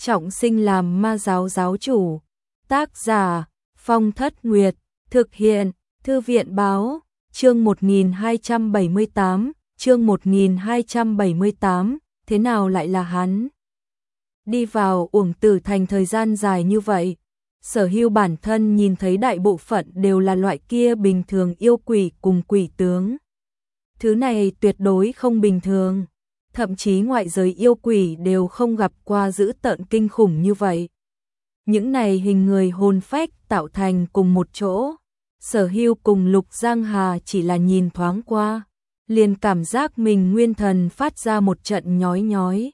trọng sinh làm ma giáo giáo chủ. Tác giả Phong Thất Nguyệt, thực hiện Thư viện Báo, chương 1278, chương 1278, thế nào lại là hắn? Đi vào Uổng Tử Thành thời gian dài như vậy, Sở Hưu bản thân nhìn thấy đại bộ phận đều là loại kia bình thường yêu quỷ cùng quỷ tướng. Thứ này tuyệt đối không bình thường, thậm chí ngoại giới yêu quỷ đều không gặp qua dữ tợn kinh khủng như vậy. Những này hình người hồn phách tạo thành cùng một chỗ, Sở Hưu cùng Lục Giang Hà chỉ là nhìn thoáng qua, liền cảm giác mình nguyên thần phát ra một trận nhói nhói.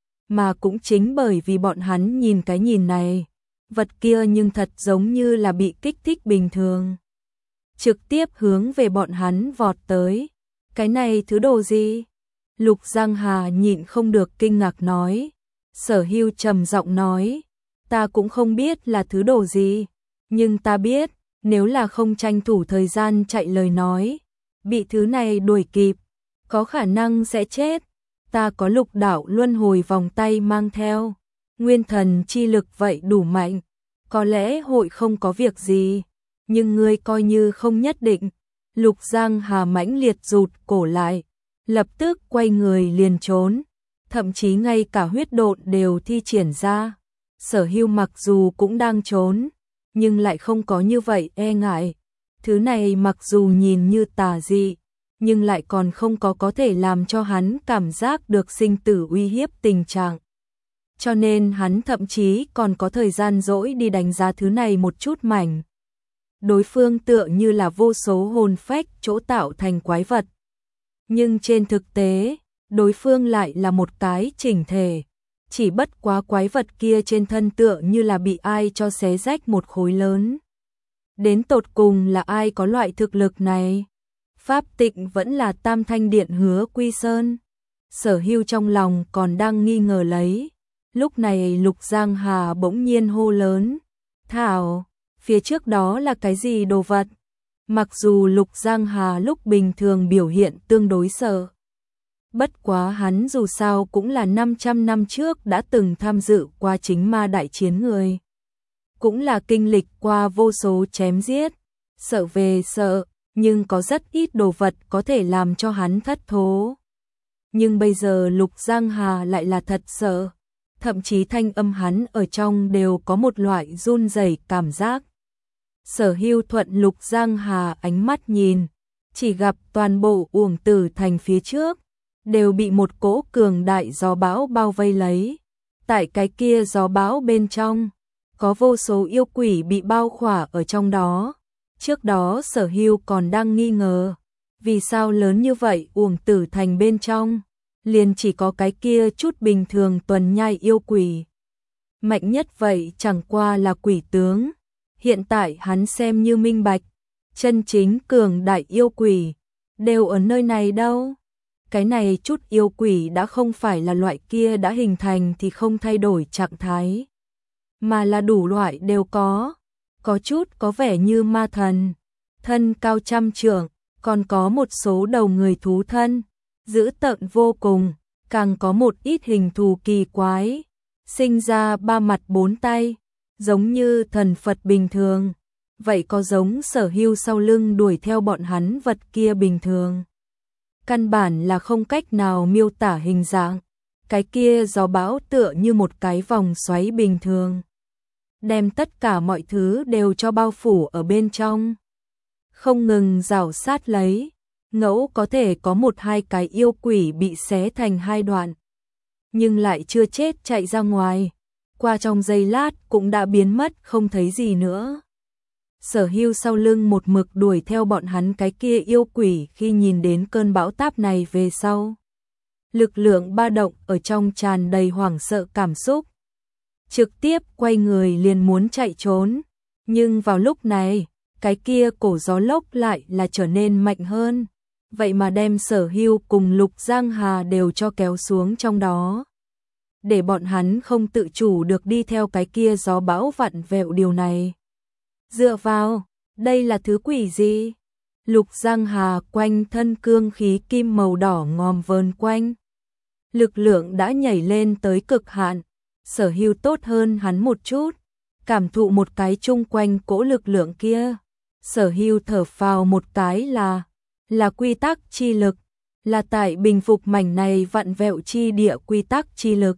Mà cũng chính bởi vì bọn hắn nhìn cái nhìn này, vật kia nhưng thật giống như là bị kích thích bình thường. Trực tiếp hướng về bọn hắn vọt tới. Cái này thứ đồ gì? Lục Giang Hà nhịn không được kinh ngạc nói. Sở Hưu trầm giọng nói, ta cũng không biết là thứ đồ gì, nhưng ta biết, nếu là không tranh thủ thời gian chạy lời nói, bị thứ này đuổi kịp, có khả năng sẽ chết. Ta có lục đạo luân hồi vòng tay mang theo, nguyên thần chi lực vậy đủ mạnh, có lẽ hội không có việc gì, nhưng ngươi coi như không nhất định. Lục Giang Hà mãnh liệt rụt cổ lại, lập tức quay người liền trốn, thậm chí ngay cả huyết độn đều thi triển ra. Sở Hưu mặc dù cũng đang trốn, nhưng lại không có như vậy e ngại. Thứ này mặc dù nhìn như tà dị, nhưng lại còn không có thể làm cho hắn cảm giác được sinh tử uy hiếp tình trạng. Cho nên hắn thậm chí còn có thời gian rỗi đi đánh giá thứ này một chút mảnh. Đối phương tựa như là vô số hồn phách chỗ tạo thành quái vật. Nhưng trên thực tế, đối phương lại là một cái chỉnh thể. Chỉ bất quá quái vật kia trên thân tựa như là bị ai cho xé rách một khối lớn. Đến tột cùng là ai có loại thực lực này? Pháp Tịnh vẫn là Tam Thanh Điện Hứa Quy Sơn. Sở Hưu trong lòng còn đang nghi ngờ lấy. Lúc này Lục Giang Hà bỗng nhiên hô lớn. Thảo, phía trước đó là cái gì đồ vật? Mặc dù Lục Giang Hà lúc bình thường biểu hiện tương đối sợ. Bất quá hắn dù sao cũng là 500 năm trước đã từng tham dự qua chính ma đại chiến người. Cũng là kinh lịch qua vô số chém giết. Sợ về sợ, nhưng có rất ít đồ vật có thể làm cho hắn thất thố. Nhưng bây giờ Lục Giang Hà lại là thật sợ. Thậm chí thanh âm hắn ở trong đều có một loại run rẩy cảm giác. Sở Hưu thuận Lục Giang Hà ánh mắt nhìn, chỉ gặp toàn bộ Uổng Tử Thành phía trước đều bị một cỗ cường đại gió bão bao vây lấy. Tại cái kia gió bão bên trong, có vô số yêu quỷ bị bao khỏa ở trong đó. Trước đó Sở Hưu còn đang nghi ngờ, vì sao lớn như vậy Uổng Tử Thành bên trong, liền chỉ có cái kia chút bình thường tuần nhai yêu quỷ. Mạnh nhất vậy chẳng qua là quỷ tướng. Hiện tại hắn xem như minh bạch, chân chính cường đại yêu quỷ đều ở nơi này đâu. Cái này chút yêu quỷ đã không phải là loại kia đã hình thành thì không thay đổi trạng thái, mà là đủ loại đều có chút có vẻ như ma thần, thân cao trăm trượng, còn có một số đầu người thú thân, dữ tợn vô cùng, càng có một ít hình thù kỳ quái, sinh ra ba mặt bốn tay, giống như thần Phật bình thường. Vậy có giống Sở Hưu sau lưng đuổi theo bọn hắn vật kia bình thường. Căn bản là không cách nào miêu tả hình dạng. Cái kia gió bão tựa như một cái vòng xoáy bình thường, đem tất cả mọi thứ đều cho bao phủ ở bên trong, không ngừng rảo sát lấy. Ngẫu có thể có một hai cái yêu quỷ bị xé thành hai đoạn, nhưng lại chưa chết chạy ra ngoài, qua trong giây lát cũng đã biến mất không thấy gì nữa. Sở Hưu sau lưng một mực đuổi theo bọn hắn cái kia yêu quỷ, khi nhìn đến cơn bão táp này về sau, lực lượng ba động ở trong tràn đầy hoảng sợ cảm xúc, trực tiếp quay người liền muốn chạy trốn. Nhưng vào lúc này, cái kia cổ gió lốc lại là trở nên mạnh hơn, vậy mà đem Sở Hưu cùng Lục Giang Hà đều cho kéo xuống trong đó, để bọn hắn không tự chủ được đi theo cái kia gió bão vặn vẹo điều này. Dựa vào, đây là thứ quỷ gì? Lục Giang Hà quanh thân cương khí kim màu đỏ ngòm vờn quanh, lực lượng đã nhảy lên tới cực hạn. Sở Hưu tốt hơn hắn một chút, cảm thụ một cái chung quanh cỗ lực lượng kia. Sở Hưu thở phào một cái là quy tắc chi lực, là tại bình phục mảnh này vặn vẹo chi địa quy tắc chi lực.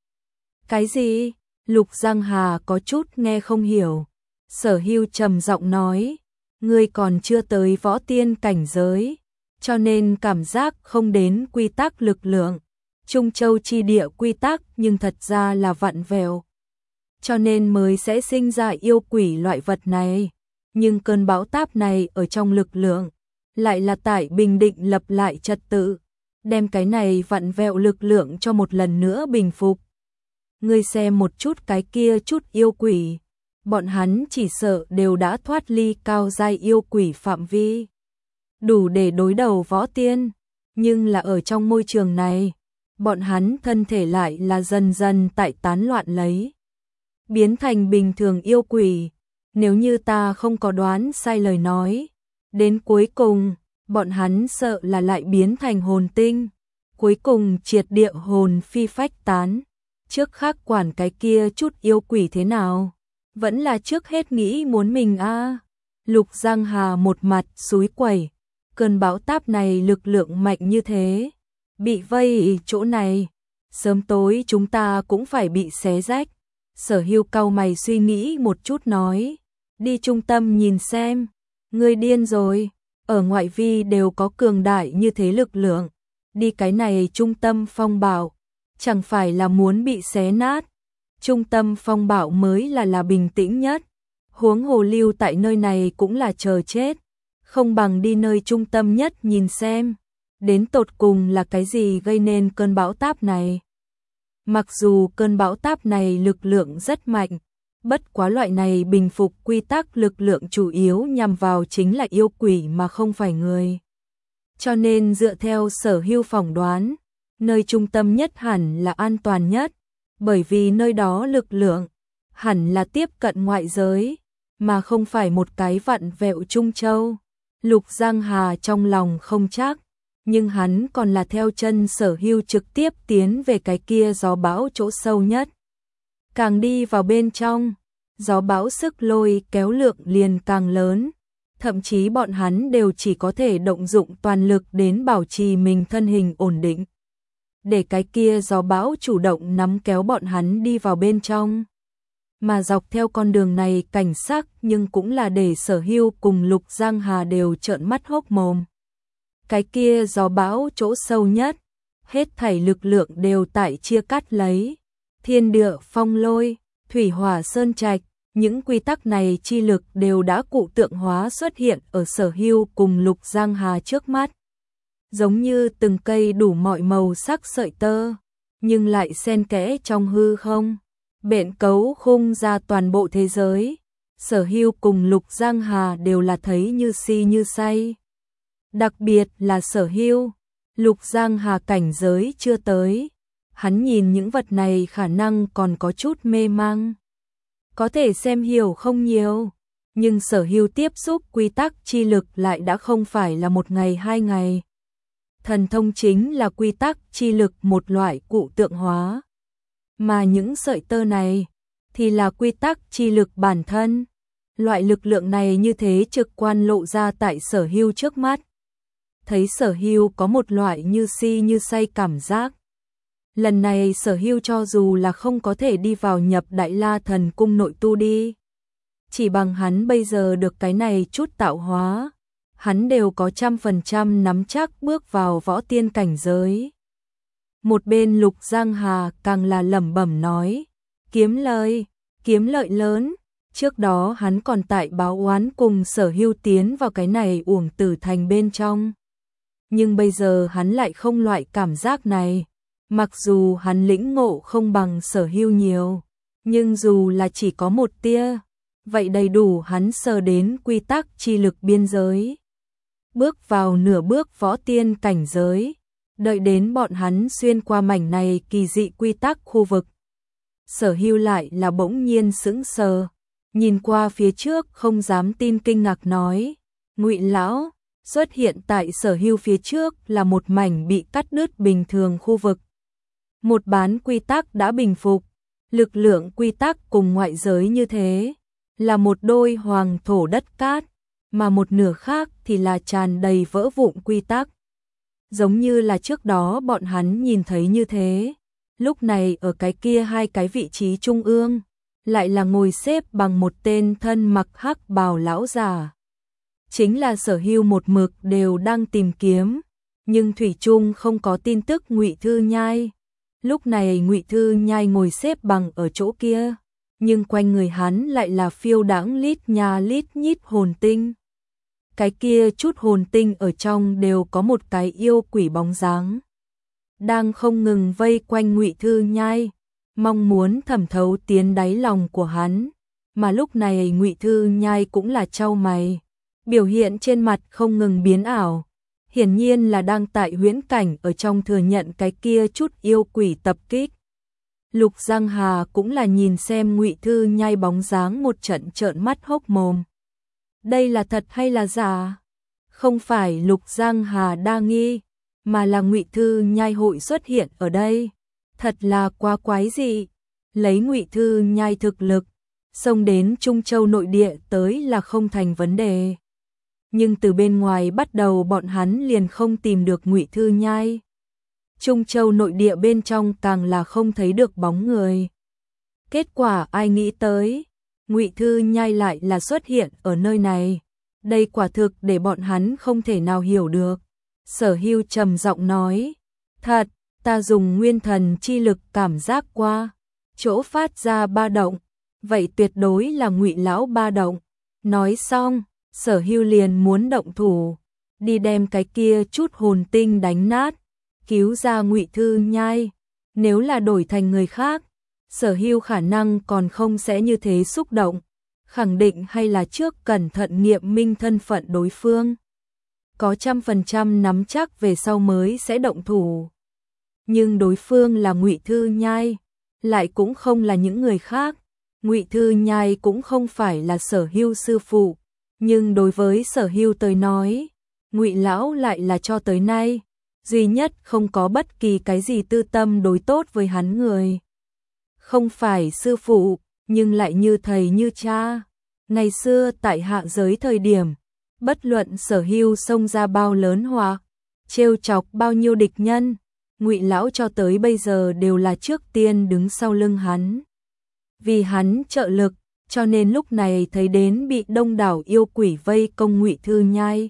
Cái gì? Lục Giang Hà có chút nghe không hiểu. Sở Hưu trầm giọng nói, ngươi còn chưa tới võ tiên cảnh giới, cho nên cảm giác không đến quy tắc lực lượng. Trung Châu chi địa quy tắc nhưng thật ra là vặn vẹo, cho nên mới sẽ sinh ra yêu quỷ loại vật này. Nhưng cơn bão táp này ở trong lực lượng, lại là tại bình định lập lại trật tự, đem cái này vặn vẹo lực lượng cho một lần nữa bình phục. Ngươi xem một chút cái kia chút yêu quỷ, bọn hắn chỉ sợ đều đã thoát ly cao giai yêu quỷ phạm vi, đủ để đối đầu võ tiên, nhưng là ở trong môi trường này, bọn hắn thân thể lại là dần dần tại tán loạn lấy, biến thành bình thường yêu quỷ. Nếu như ta không có đoán sai lời nói, đến cuối cùng, bọn hắn sợ là lại biến thành hồn tinh, cuối cùng triệt địa hồn phi phách tán. Trước khác quản cái kia chút yêu quỷ thế nào, vẫn là trước hết nghĩ muốn mình a. Lục Giang Hà một mặt xúi quẩy, cơn bão táp này lực lượng mạnh như thế, bị vây chỗ này, sớm tối chúng ta cũng phải bị xé rách. Sở Hưu cau mày suy nghĩ một chút nói, đi trung tâm nhìn xem. Ngươi điên rồi, ở ngoại vi đều có cường đại như thế lực lượng, đi cái này trung tâm phong bạo, chẳng phải là muốn bị xé nát. Trung tâm phong bạo mới là bình tĩnh nhất, huống hồ lưu tại nơi này cũng là chờ chết, không bằng đi nơi trung tâm nhất nhìn xem, đến tột cùng là cái gì gây nên cơn bão táp này. Mặc dù cơn bão táp này lực lượng rất mạnh, bất quá loại này bình phục quy tắc lực lượng chủ yếu nhằm vào chính là yêu quỷ mà không phải người. Cho nên dựa theo Sở Hưu phỏng đoán, nơi trung tâm nhất hẳn là an toàn nhất, bởi vì nơi đó lực lượng hẳn là tiếp cận ngoại giới, mà không phải một cái vặn vẹo Trung Châu. Lục Giang Hà trong lòng không chắc, nhưng hắn còn là theo chân Sở Hưu trực tiếp tiến về cái kia gió bão chỗ sâu nhất. Càng đi vào bên trong, gió bão sức lôi kéo lượng liền càng lớn, thậm chí bọn hắn đều chỉ có thể động dụng toàn lực đến bảo trì mình thân hình ổn định, để cái kia gió bão chủ động nắm kéo bọn hắn đi vào bên trong. Mà dọc theo con đường này cảnh sắc nhưng cũng là để Sở Hưu cùng Lục Giang Hà đều trợn mắt hốc mồm. Cái kia gió bão chỗ sâu nhất, hết thảy lực lượng đều tại chia cắt lấy. Thiên địa, phong lôi, thủy hỏa sơn trạch, những quy tắc này chi lực đều đã cụ tượng hóa xuất hiện ở Sở Hưu cùng Lục Giang Hà trước mắt. Giống như từng cây đủ mọi màu sắc sợi tơ, nhưng lại xen kẽ trong hư không, bện cấu khung ra toàn bộ thế giới. Sở Hưu cùng Lục Giang Hà đều là thấy như si như say. Đặc biệt là Sở Hưu, Lục Giang Hà cảnh giới chưa tới, hắn nhìn những vật này khả năng còn có chút mê mang, có thể xem hiểu không nhiều, nhưng Sở Hưu tiếp xúc quy tắc chi lực lại đã không phải là một ngày hai ngày. Thần thông chính là quy tắc chi lực một loại cụ tượng hóa, mà những sợi tơ này thì là quy tắc chi lực bản thân. Loại lực lượng này như thế trực quan lộ ra tại Sở Hưu trước mắt. Thấy Sở Hưu có một loại như si như say cảm giác. Lần này Sở Hưu cho dù là không có thể đi vào nhập Đại La Thần Cung nội tu đi, chỉ bằng hắn bây giờ được cái này chút tạo hóa, hắn đều có 100% nắm chắc bước vào võ tiên cảnh giới. Một bên Lục Giang Hà càng là lẩm bẩm nói, kiếm lợi lớn. Trước đó hắn còn tại báo oán cùng Sở Hưu tiến vào cái này uổng tử thành bên trong. Nhưng bây giờ hắn lại không loại cảm giác này. Mặc dù hắn lĩnh ngộ không bằng Sở Hưu nhiều, nhưng dù là chỉ có một tia, vậy đầy đủ hắn sờ đến quy tắc chi lực biên giới. Bước vào nửa bước võ tiên cảnh giới, đợi đến bọn hắn xuyên qua mảnh này kỳ dị quy tắc khu vực. Sở Hưu lại là bỗng nhiên sững sờ, nhìn qua phía trước không dám tin kinh ngạc nói, Ngụy lão. Xuất hiện tại Sở Hưu phía trước là một mảnh bị cắt đứt bình thường khu vực. Một bán quy tắc đã bình phục, Lực lượng quy tắc cùng ngoại giới như thế, là một đôi hoàng thổ đất cát, mà một nửa khác thì là tràn đầy vỡ vụn quy tắc. Giống như là trước đó bọn hắn nhìn thấy như thế, lúc này ở cái kia hai cái vị trí trung ương, lại là ngồi xếp bằng một tên thân mặc hắc bào lão già. Chính là Sở Hưu một mực đều đang tìm kiếm, nhưng thủy chung không có tin tức Ngụy Thư Nhai. Lúc này Ngụy Thư Nhai ngồi xếp bằng ở chỗ kia, nhưng quanh người hắn lại là phiêu đãng lít nha lít nhít hồn tinh. Cái kia chút hồn tinh ở trong đều có một cái yêu quỷ bóng dáng, đang không ngừng vây quanh Ngụy Thư Nhai, mong muốn thẩm thấu tiến đáy lòng của hắn. Mà lúc này Ngụy Thư Nhai cũng là chau mày, biểu hiện trên mặt không ngừng biến ảo, hiển nhiên là đang tại huyễn cảnh ở trong thừa nhận cái kia chút yêu quỷ tập kích. Lục Giang Hà cũng là nhìn xem Ngụy Thư Nhai bóng dáng một trận trợn mắt hốc mồm. Đây là thật hay là giả? Không phải Lục Giang Hà đa nghi, mà là Ngụy Thư Nhai hội xuất hiện ở đây. Thật là quá quái dị. Lấy Ngụy Thư Nhai thực lực, xông đến Trung Châu nội địa tới là không thành vấn đề. Nhưng từ bên ngoài bắt đầu bọn hắn liền không tìm được Ngụy Thư Nhai. Trung Châu nội địa bên trong càng là không thấy được bóng người. Kết quả ai nghĩ tới, Ngụy Thư Nhai lại là xuất hiện ở nơi này. Đây quả thực để bọn hắn không thể nào hiểu được. Sở Hưu trầm giọng nói, thật, ta dùng nguyên thần chi lực cảm giác qua, chỗ phát ra ba động, vậy tuyệt đối là Ngụy lão ba động. Nói xong, Sở Hưu liền muốn động thủ, đi đem cái kia chút hồn tinh đánh nát, cứu ra Ngụy Thư Nhai. Nếu là đổi thành người khác, Sở Hưu khả năng còn không sẽ như thế xúc động, khẳng định hay là trước cẩn thận nghiệm minh thân phận đối phương, có 100% nắm chắc về sau mới sẽ động thủ. Nhưng đối phương là Ngụy Thư Nhai, lại cũng không là những người khác. Ngụy Thư Nhai cũng không phải là Sở Hưu sư phụ, nhưng đối với Sở Hưu tới nói, Ngụy lão lại là cho tới nay duy nhất không có bất kỳ cái gì tư tâm đối tốt với hắn người. Không phải sư phụ, nhưng lại như thầy như cha. Ngày xưa tại hạ giới thời điểm, bất luận Sở Hưu xông ra bao lớn họa, trêu chọc bao nhiêu địch nhân, Ngụy lão cho tới bây giờ đều là trước tiên đứng sau lưng hắn. Vì hắn trợ lực, cho nên lúc này thấy đến bị đông đảo yêu quỷ vây công Ngụy Thư Nhai,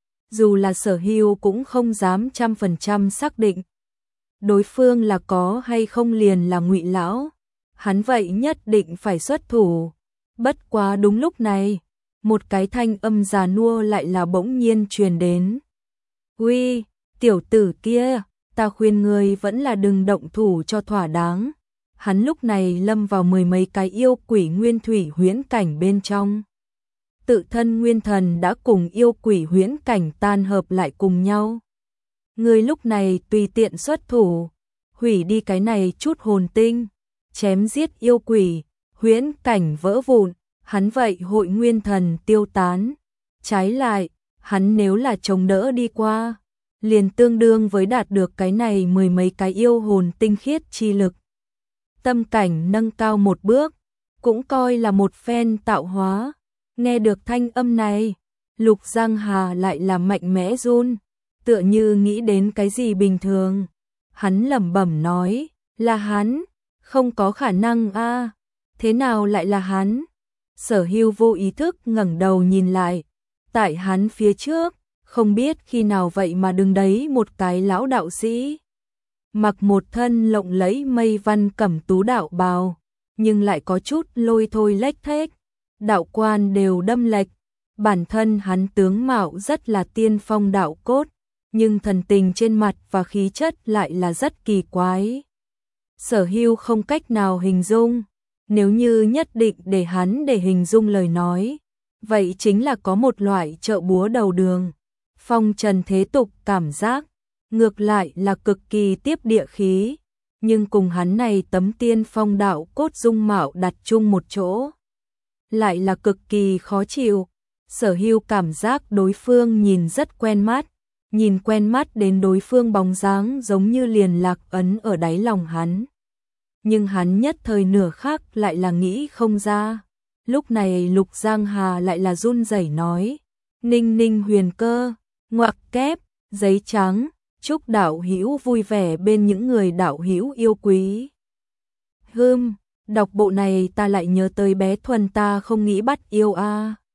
dù là Sở Hưu cũng không dám 100% xác định đối phương là có hay không liền là Ngụy lão. Hắn vậy nhất định phải xuất thủ. Bất quá đúng lúc này, một cái thanh âm già nua lại là bỗng nhiên truyền đến. Uy, tiểu tử kia, ta khuyên ngươi vẫn là đừng động thủ cho thỏa đáng. Hắn lúc này lâm vào mười mấy cái yêu quỷ nguyên thủy huyễn cảnh bên trong. Tự thân nguyên thần đã cùng yêu quỷ huyễn cảnh tan hợp lại cùng nhau. Ngươi lúc này tùy tiện xuất thủ, hủy đi cái này chút hồn tinh, chém giết yêu quỷ, huyễn cảnh vỡ vụn, hắn vậy hội nguyên thần tiêu tán. Trái lại, hắn nếu là chống đỡ đi qua, liền tương đương với đạt được cái này mười mấy cái yêu hồn tinh khiết chi lực. Tâm cảnh nâng cao một bước, cũng coi là một phen tạo hóa. Nghe được thanh âm này, Lục Giang Hà lại là mạnh mẽ run, tựa như nghĩ đến cái gì bình thường. Hắn lẩm bẩm nói, là hắn, không có khả năng a, thế nào lại là hắn? Sở Hưu vô ý thức ngẩng đầu nhìn lại, tại hắn phía trước, không biết khi nào vậy mà đứng đấy một cái lão đạo sĩ, mặc một thân lộng lẫy mây văn cẩm tú đạo bào, nhưng lại có chút lôi thôi lếch thếch, đạo quan đều đâm lệch. Bản thân hắn tướng mạo rất là tiên phong đạo cốt, nhưng thần tình trên mặt và khí chất lại là rất kỳ quái. Sở Hưu không cách nào hình dung, nếu như nhất định để hắn để hình dung lời nói, vậy chính là có một loại trợ búa đầu đường, phong trần thế tục cảm giác, ngược lại là cực kỳ tiếp địa khí, nhưng cùng hắn này tấm tiên phong đạo cốt dung mạo đặt chung một chỗ, lại là cực kỳ khó chịu. Sở Hưu cảm giác đối phương nhìn rất quen mắt, nhìn quen mắt đến đối phương bóng dáng giống như liền lạc ấn ở đáy lòng hắn. nhưng hắn nhất thời nửa khắc lại là nghĩ không ra. Lúc này Lục Giang Hà lại là run rẩy nói, Ninh Ninh huyền cơ, ngoặc kép, giấy trắng, chúc đạo hữu vui vẻ bên những người đạo hữu yêu quý. Đọc bộ này ta lại nhớ tới bé Thuần ta không nghĩ bắt yêu a.